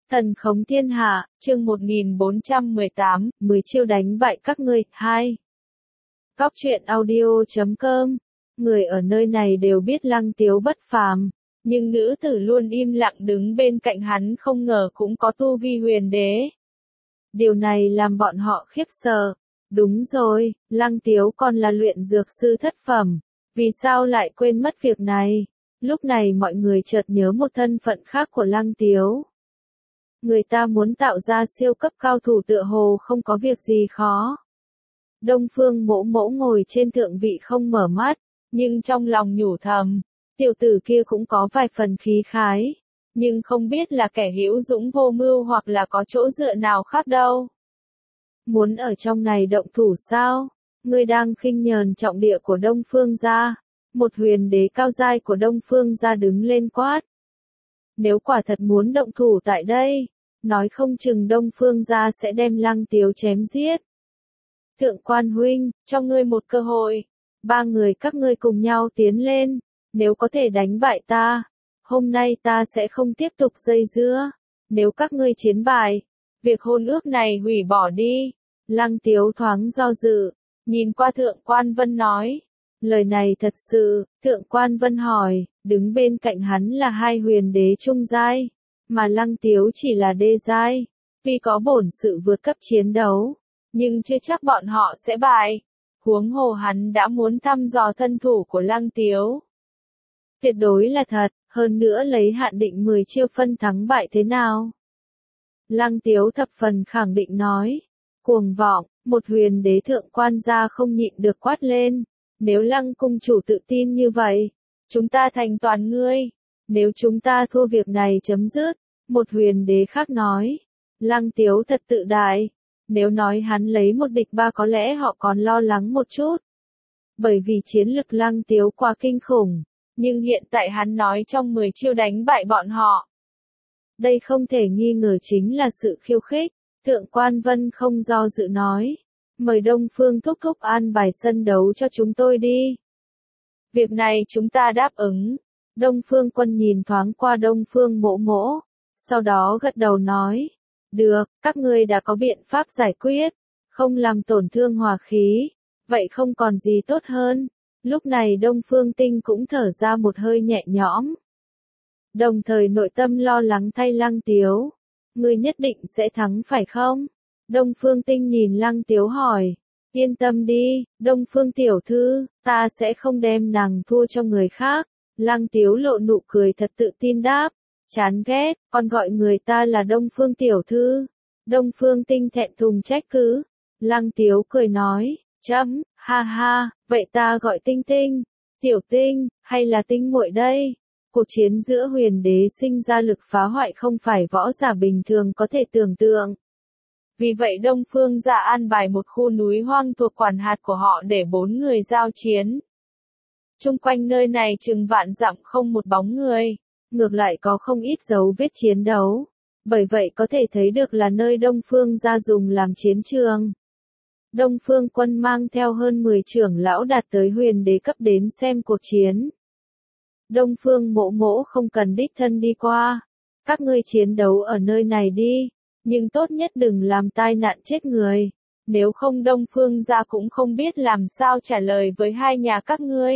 Thần khống thiên hạ, chương 1418, 10 chiêu đánh bại các ngươi, 2. Góc truyện audio.com. Người ở nơi này đều biết Lăng Tiếu bất phàm, nhưng nữ tử luôn im lặng đứng bên cạnh hắn không ngờ cũng có tu vi huyền đế. Điều này làm bọn họ khiếp sợ. Đúng rồi, Lăng Tiếu còn là luyện dược sư thất phẩm, vì sao lại quên mất việc này? Lúc này mọi người chợt nhớ một thân phận khác của Lăng Tiếu. Người ta muốn tạo ra siêu cấp cao thủ tựa hồ không có việc gì khó. Đông Phương Mỗ Mỗ ngồi trên thượng vị không mở mắt, nhưng trong lòng nhủ thầm, tiểu tử kia cũng có vài phần khí khái, nhưng không biết là kẻ hữu dũng vô mưu hoặc là có chỗ dựa nào khác đâu. Muốn ở trong này động thủ sao? Ngươi đang khinh nhờn trọng địa của Đông Phương gia. Một huyền đế cao giai của Đông Phương gia đứng lên quát. Nếu quả thật muốn động thủ tại đây, nói không chừng Đông Phương gia sẽ đem Lăng Tiếu chém giết. Thượng quan huynh, cho ngươi một cơ hội. 3 người các ngươi cùng nhau tiến lên. Nếu có thể đánh bại ta, hôm nay ta sẽ không tiếp tục dây dưa. Nếu các ngươi chiến bại, việc hôn ước này hủy bỏ đi. Lăng Tiếu thoáng do dự, nhìn qua Thượng quan Vân nói. Lời này thật sự, Thượng quan Vân hỏi, đứng bên cạnh hắn là 2 huyền đế trung giai, mà Lăng Tiếu chỉ là đê giai. Tuy có bổn sự vượt cấp chiến đấu, nhưng chưa chắc bọn họ sẽ bại. Huống hồ hắn đã muốn thăm dò thân thủ của Lăng Tiếu. Tuyệt đối là thật, hơn nữa lấy hạn định 10 chiêu phân thắng bại thế nào? Lăng Tiếu thập phần khẳng định nói. Cuồng vọng, một huyền đế thượng quan gia không nhịn được quát lên. Nếu Lăng cung chủ tự tin như vậy, chúng ta thành toàn ngươi. Nếu chúng ta thua việc này chấm dứt, một huyền đế khác nói. Lăng Tiếu thật tự đại. Nếu nói hắn lấy một địch 3 có lẽ họ còn lo lắng một chút. Bởi vì chiến lực Lăng Tiếu quá kinh khủng. Nhưng hiện tại hắn nói trong 10 chiêu đánh bại bọn họ. Đây không thể nghi ngờ chính là sự khiêu khích. Thượng quan Vân không do dự nói. Mời Đông Phương thúc thúc an bài sân đấu cho chúng tôi đi. Việc này chúng ta đáp ứng. Đông Phương Quân nhìn thoáng qua Đông Phương Mỗ Mỗ. Sau đó gật đầu nói. Được, các ngươi đã có biện pháp giải quyết. Không làm tổn thương hòa khí. Vậy không còn gì tốt hơn. Lúc này Đông Phương Tinh cũng thở ra một hơi nhẹ nhõm. Đồng thời nội tâm lo lắng thay Lăng Tiếu. Ngươi nhất định sẽ thắng phải không? Đông Phương Tinh nhìn Lăng Tiếu hỏi. Yên tâm đi, Đông Phương tiểu thư, ta sẽ không đem nàng thua cho người khác. Lăng Tiếu lộ nụ cười thật tự tin đáp. Chán ghét, còn gọi người ta là Đông Phương tiểu thư. Đông Phương Tinh thẹn thùng trách cứ. Lăng Tiếu cười nói, chấm, ha ha, vậy ta gọi Tinh Tinh, Tiểu Tinh, hay là Tinh muội đây? Cuộc chiến giữa huyền đế sinh ra lực phá hoại không phải võ giả bình thường có thể tưởng tượng. Vì vậy Đông Phương gia an bài một khu núi hoang thuộc quản hạt của họ để 4 người giao chiến. Chung quanh nơi này chừng vạn dặm không một bóng người, ngược lại có không ít dấu vết chiến đấu. Bởi vậy có thể thấy được là nơi Đông Phương gia dùng làm chiến trường. Đông Phương Quân mang theo hơn 10 trưởng lão đạt tới huyền đế cấp đến xem cuộc chiến. Đông Phương Mỗ Mỗ không cần đích thân đi qua. Các ngươi chiến đấu ở nơi này đi, nhưng tốt nhất đừng làm tai nạn chết người. Nếu không Đông Phương gia cũng không biết làm sao trả lời với 2 nhà các ngươi.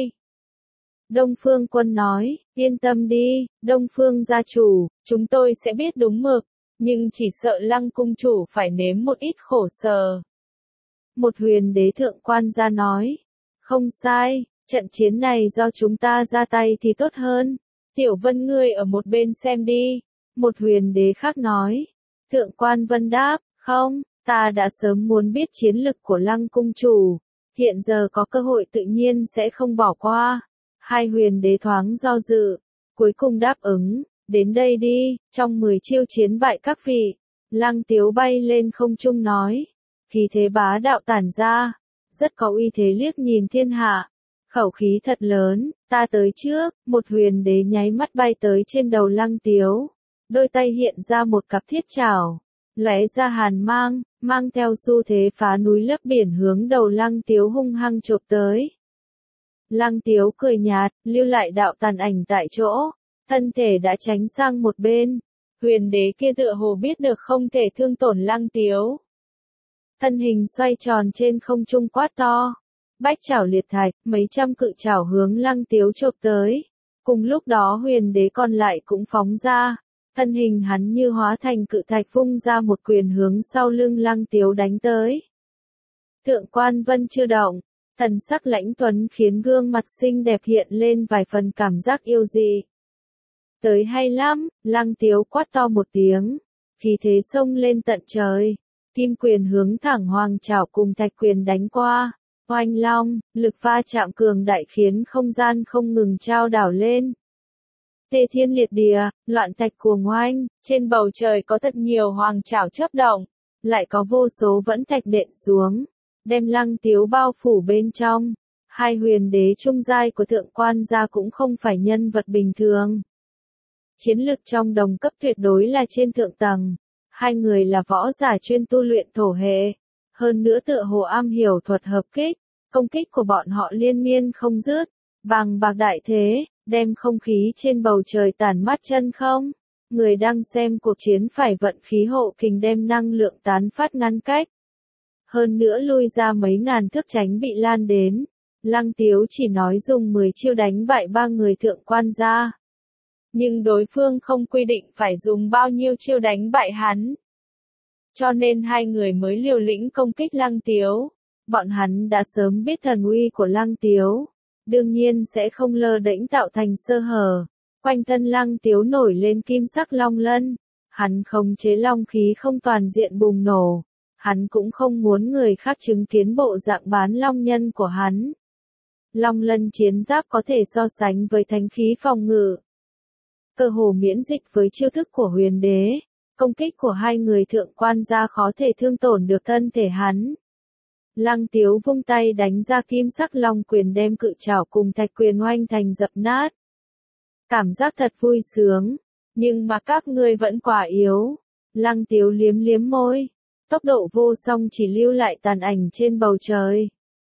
Đông Phương Quân nói, yên tâm đi, Đông Phương gia chủ, chúng tôi sẽ biết đúng mực, nhưng chỉ sợ Lăng cung chủ phải nếm một ít khổ sở. Một huyền đế thượng quan gia nói, không sai, trận chiến này do chúng ta ra tay thì tốt hơn. Tiểu Vân ngươi ở một bên xem đi. Một huyền đế khác nói. Thượng quan Vân đáp, không, ta đã sớm muốn biết chiến lực của Lăng cung chủ. Hiện giờ có cơ hội tự nhiên sẽ không bỏ qua. 2 huyền đế thoáng do dự, cuối cùng đáp ứng, đến đây đi, trong 10 chiêu chiến bại các vị. Lăng Tiếu bay lên không trung nói, khí thế bá đạo tản ra, rất có uy thế liếc nhìn thiên hạ. Khẩu khí thật lớn, ta tới trước, một huyền đế nháy mắt bay tới trên đầu Lăng Tiếu. Đôi tay hiện ra một cặp thiết chảo, lóe ra hàn mang, mang theo xu thế phá núi lấp biển hướng đầu Lăng Tiếu hung hăng chộp tới. Lăng Tiếu cười nhạt, lưu lại đạo tàn ảnh tại chỗ, thân thể đã tránh sang một bên. Huyền đế kia tựa hồ biết được không thể thương tổn Lăng Tiếu. Thân hình xoay tròn trên không trung quát to. Bách chảo liệt thạch, mấy trăm cự chảo hướng Lăng Tiếu chộp tới. Cùng lúc đó huyền đế còn lại cũng phóng ra. Thân hình hắn như hóa thành cự thạch vung ra một quyền hướng sau lưng Lăng Tiếu đánh tới. Thượng quan Vân chưa động, thần sắc lãnh tuấn khiến gương mặt xinh đẹp hiện lên vài phần cảm giác yêu dị. Tới hay lắm, Lăng Tiếu quát to một tiếng, khí thế xông lên tận trời, kim quyền hướng thẳng hoàng chảo cùng thạch quyền đánh qua, oanh long, lực va chạm cường đại khiến không gian không ngừng trao đảo lên. Tê thiên liệt địa, loạn thạch cuồng oanh, trên bầu trời có thật nhiều hoàng chảo chớp động, lại có vô số vẫn thạch đện xuống, đem Lăng Tiếu bao phủ bên trong. Hai huyền đế trung giai của thượng quan gia cũng không phải nhân vật bình thường. Chiến lực trong đồng cấp tuyệt đối là trên thượng tầng. Hai người là võ giả chuyên tu luyện thổ hệ. Hơn nữa tựa hồ am hiểu thuật hợp kích. Công kích của bọn họ liên miên không dứt. Bằng bạc đại thế, đem không khí trên bầu trời tản mát chân không. Người đang xem cuộc chiến phải vận khí hộ kình đem năng lượng tán phát ngăn cách. Hơn nữa lui ra mấy ngàn thước tránh bị lan đến. Lăng Tiếu chỉ nói dùng 10 chiêu đánh bại 3 người thượng quan gia. Nhưng đối phương không quy định phải dùng bao nhiêu chiêu đánh bại hắn. Cho nên hai người mới liều lĩnh công kích Lăng Tiếu. Bọn hắn đã sớm biết thần uy của Lăng Tiếu. Đương nhiên sẽ không lơ đễnh tạo thành sơ hở. Quanh thân Lăng Tiếu nổi lên kim sắc long lân. Hắn khống chế long khí không toàn diện bùng nổ. Hắn cũng không muốn người khác chứng kiến bộ dạng bán long nhân của hắn. Long lân chiến giáp có thể so sánh với thánh khí phòng ngự. Cơ hồ miễn dịch với chiêu thức của huyền đế. Công kích của hai người thượng quan gia khó thể thương tổn được thân thể hắn. Lăng Tiếu vung tay đánh ra kim sắc long quyền đem cự chảo cùng thạch quyền oanh thành dập nát. Cảm giác thật vui sướng. Nhưng mà các ngươi vẫn quá yếu. Lăng Tiếu liếm liếm môi. Tốc độ vô song chỉ lưu lại tàn ảnh trên bầu trời.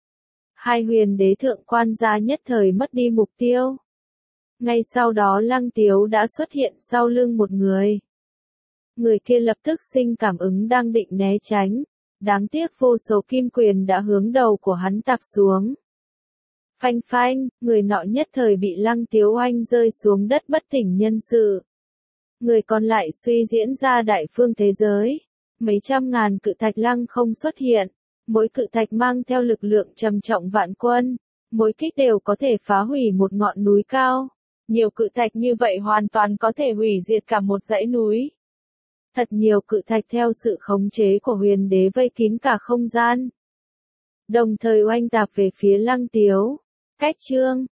Hai huyền đế thượng quan gia nhất thời mất đi mục tiêu. Ngay sau đó Lăng Tiếu đã xuất hiện sau lưng một người. Người kia lập tức sinh cảm ứng đang định né tránh. Đáng tiếc vô số kim quyền đã hướng đầu của hắn tạc xuống. Phanh phanh, người nọ nhất thời bị Lăng Tiếu oanh rơi xuống đất bất tỉnh nhân sự. Người còn lại suy diễn ra đại phương thế giới. Mấy trăm ngàn cự thạch lăng không xuất hiện. Mỗi cự thạch mang theo lực lượng trầm trọng vạn quân. Mỗi kích đều có thể phá hủy một ngọn núi cao. Nhiều cự thạch như vậy hoàn toàn có thể hủy diệt cả một dãy núi. Thật nhiều cự thạch theo sự khống chế của huyền đế vây kín cả không gian. Đồng thời oanh tạc về phía Lăng Tiếu. Cách chương